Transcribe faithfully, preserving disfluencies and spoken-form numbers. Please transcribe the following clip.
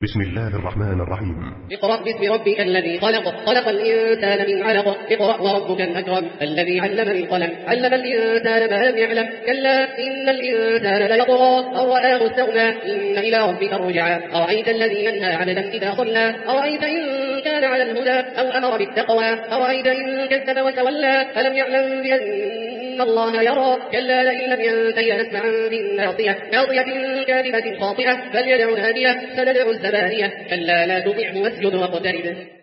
بسم الله الرحمن الرحيم. اقرأ باسم ربك الذي خلق خلق الإنسان من علق اقرأ وربك الأكرم الذي علم بالقلم علم الإنسان ما لم يعلم كلا إن الإنسان ليطغى أن رآه استغنى إن إلى ربك الرجعى أرأيت الذي ينهى عبدا إذا صلى أرأيت إن كان على الهدى أو أمر بالتقوى أرأيت إن كذب وتولى ألم يعلم بأن الله يرى كلا لئن لم ينته لنسمعا بالناصية ناصية كاذبة خاطئة فليدع ناديه سندع الزبانية كلا لا تطعه واسجد واقترب.